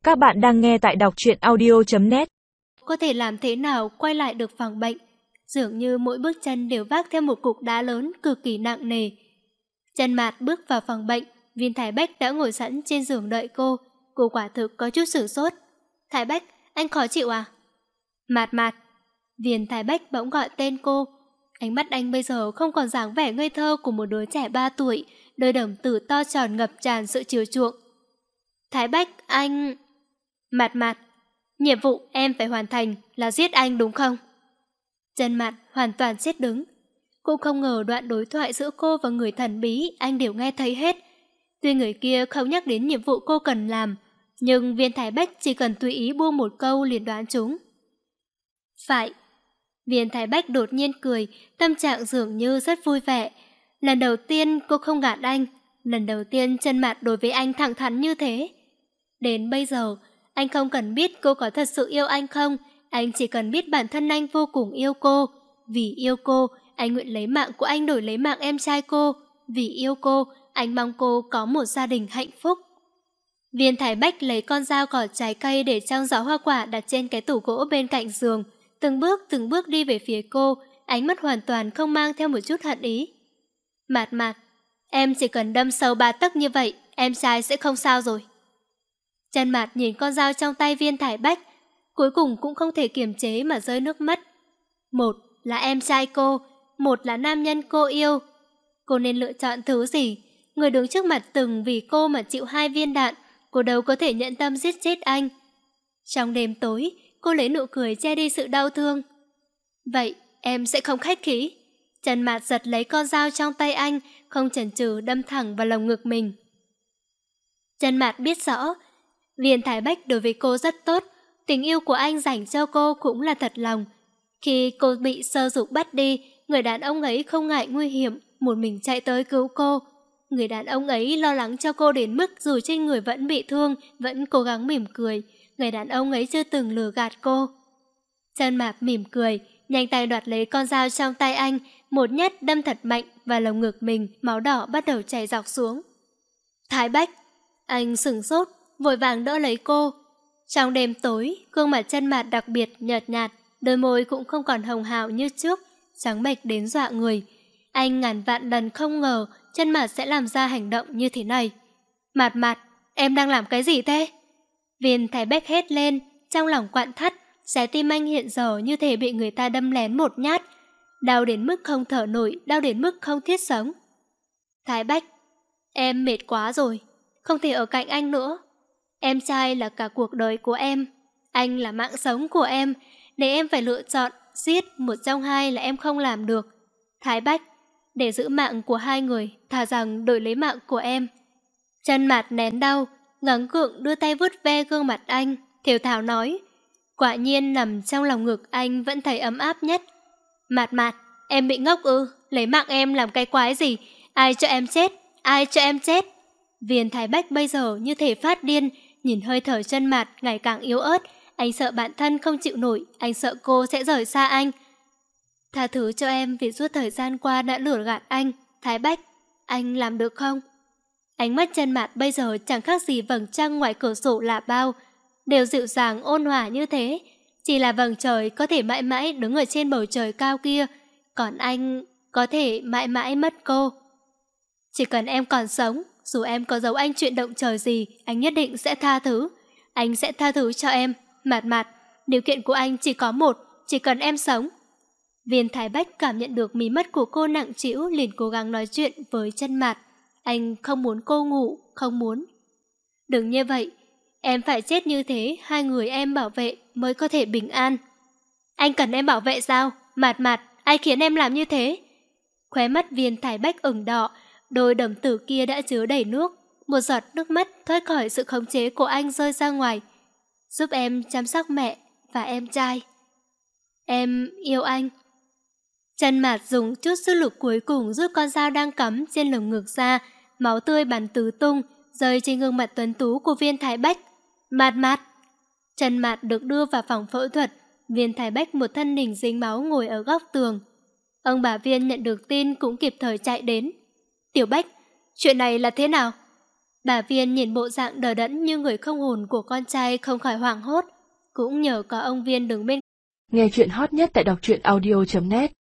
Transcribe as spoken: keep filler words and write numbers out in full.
Các bạn đang nghe tại đọc truyện audio chấm net. Có thể làm thế nào quay lại được phòng bệnh? Dường như mỗi bước chân đều vác theo một cục đá lớn cực kỳ nặng nề. Chân Mạt bước vào phòng bệnh, Viên Thái Bách đã ngồi sẵn trên giường đợi cô. Cô quả thực có chút sửng sốt. Thái Bách, anh khó chịu à? Mạt Mạt. Viên Thái Bách bỗng gọi tên cô. Ánh mắt anh bây giờ không còn dáng vẻ ngây thơ của một đứa trẻ ba tuổi, đôi đồng tử to tròn ngập tràn sự chiều chuộng. Thái Bách, anh... Mạt Mạt, nhiệm vụ em phải hoàn thành là giết anh đúng không? Chân Mạt hoàn toàn chết đứng. Cô không ngờ đoạn đối thoại giữa cô và người thần bí anh đều nghe thấy hết. Tuy người kia không nhắc đến nhiệm vụ cô cần làm, nhưng Viên Thái Bách chỉ cần tùy ý buông một câu liền đoán chúng. Phải. Viên Thái Bách đột nhiên cười, tâm trạng dường như rất vui vẻ. Lần đầu tiên cô không gạt anh, lần đầu tiên Chân Mạt đối với anh thẳng thắn như thế. Đến bây giờ, anh không cần biết cô có thật sự yêu anh không, anh chỉ cần biết bản thân anh vô cùng yêu cô. Vì yêu cô, anh nguyện lấy mạng của anh đổi lấy mạng em trai cô. Vì yêu cô, anh mong cô có một gia đình hạnh phúc. Viên Thái Bách lấy con dao gọt trái cây để trong giỏ hoa quả đặt trên cái tủ gỗ bên cạnh giường. Từng bước từng bước đi về phía cô, ánh mắt hoàn toàn không mang theo một chút hận ý. Mạt Mạt, em chỉ cần đâm sâu ba tấc như vậy, em trai sẽ không sao rồi. Chân Mạt nhìn con dao trong tay Viên Thái Bách, cuối cùng cũng không thể kiềm chế mà rơi nước mắt. Một là em trai cô, một là nam nhân cô yêu. Cô nên lựa chọn thứ gì? Người đứng trước mặt từng vì cô mà chịu hai viên đạn, cô đâu có thể nhận tâm giết chết anh. Trong đêm tối, cô lấy nụ cười che đi sự đau thương. Vậy em sẽ không khách khí. Chân Mạt giật lấy con dao trong tay anh, không chần chừ đâm thẳng vào lồng ngực mình. Chân Mạt biết rõ, Viên Thái Bách đối với cô rất tốt, tình yêu của anh dành cho cô cũng là thật lòng. Khi cô bị sơ dục bắt đi, người đàn ông ấy không ngại nguy hiểm, một mình chạy tới cứu cô. Người đàn ông ấy lo lắng cho cô đến mức dù trên người vẫn bị thương, vẫn cố gắng mỉm cười. Người đàn ông ấy chưa từng lừa gạt cô. Chân Mạt mỉm cười, nhanh tay đoạt lấy con dao trong tay anh, một nhát đâm thật mạnh vào lồng ngực mình, máu đỏ bắt đầu chảy dọc xuống. Thái Bách, anh sửng sốt, vội vàng đỡ lấy cô. Trong đêm tối, gương mặt Chân Mạt đặc biệt nhợt nhạt, đôi môi cũng không còn hồng hào như trước, trắng bệch đến dọa người. Anh ngàn vạn lần không ngờ Chân Mạt sẽ làm ra hành động như thế này. Mạt Mạt, em đang làm cái gì thế? Viên Thái Bách hét lên, trong lòng quặn thắt, trái tim anh hiện giờ như thể bị người ta đâm lén một nhát. Đau đến mức không thở nổi, đau đến mức không thiết sống. Thái Bách, em mệt quá rồi, không thể ở cạnh anh nữa. Em trai là cả cuộc đời của em, anh là mạng sống của em. Để em phải lựa chọn, giết một trong hai là em không làm được. Thái Bách, để giữ mạng của hai người, thà rằng đổi lấy mạng của em. Chân Mạt nén đau, ngáng gượng đưa tay vuốt ve gương mặt anh, thều thào nói. Quả nhiên nằm trong lòng ngực anh vẫn thấy ấm áp nhất. Mạt Mạt, em bị ngốc ư? Lấy mạng em làm cái quái gì? Ai cho em chết? Ai cho em chết? Viên Thái Bách bây giờ như thể phát điên, nhìn hơi thở Chân Mạt ngày càng yếu ớt. Anh sợ bản thân không chịu nổi, anh sợ cô sẽ rời xa anh. Tha thứ cho em vì suốt thời gian qua đã lừa gạt anh. Thái Bách, anh làm được không? Ánh mắt Chân Mạt bây giờ chẳng khác gì vầng trăng ngoài cửa sổ là bao, đều dịu dàng ôn hòa như thế. Chỉ là vầng trời có thể mãi mãi đứng ở trên bầu trời cao kia, còn anh có thể mãi mãi mất cô. Chỉ cần em còn sống, dù em có giấu anh chuyện động trời gì, anh nhất định sẽ tha thứ. Anh sẽ tha thứ cho em. Mạt Mạt, điều kiện của anh chỉ có một, chỉ cần em sống. Viên Thái Bách cảm nhận được mí mắt của cô nặng trĩu, liền cố gắng nói chuyện với Chân Mạt. Anh không muốn cô ngủ, không muốn. Đừng như vậy, em phải chết như thế, hai người em bảo vệ mới có thể bình an. Anh cần em bảo vệ sao? Mạt Mạt, ai khiến em làm như thế? Khóe mắt Viên Thái Bách ửng đỏ, đôi đồng tử kia đã chứa đầy nước. Một giọt nước mắt thoát khỏi sự khống chế của anh rơi ra ngoài. Giúp em chăm sóc mẹ và em trai. Em yêu anh. Chân Mạt dùng chút sức lực cuối cùng rút con dao đang cắm trên lồng ngực ra, máu tươi bắn tứ tung, rơi trên gương mặt tuấn tú của Viên Thái Bách. Mạt Mạt. Chân Mạt được đưa vào phòng phẫu thuật, Viên Thái Bách một thân hình dính máu ngồi ở góc tường. Ông bà Viên nhận được tin cũng kịp thời chạy đến. Tiểu Bách, chuyện này là thế nào? Bà Viên nhìn bộ dạng đờ đẫn như người không hồn của con trai không khỏi hoảng hốt. Cũng nhờ có ông Viên đứng bên. Nghe chuyện hot nhất tại đọc truyện audio chấm net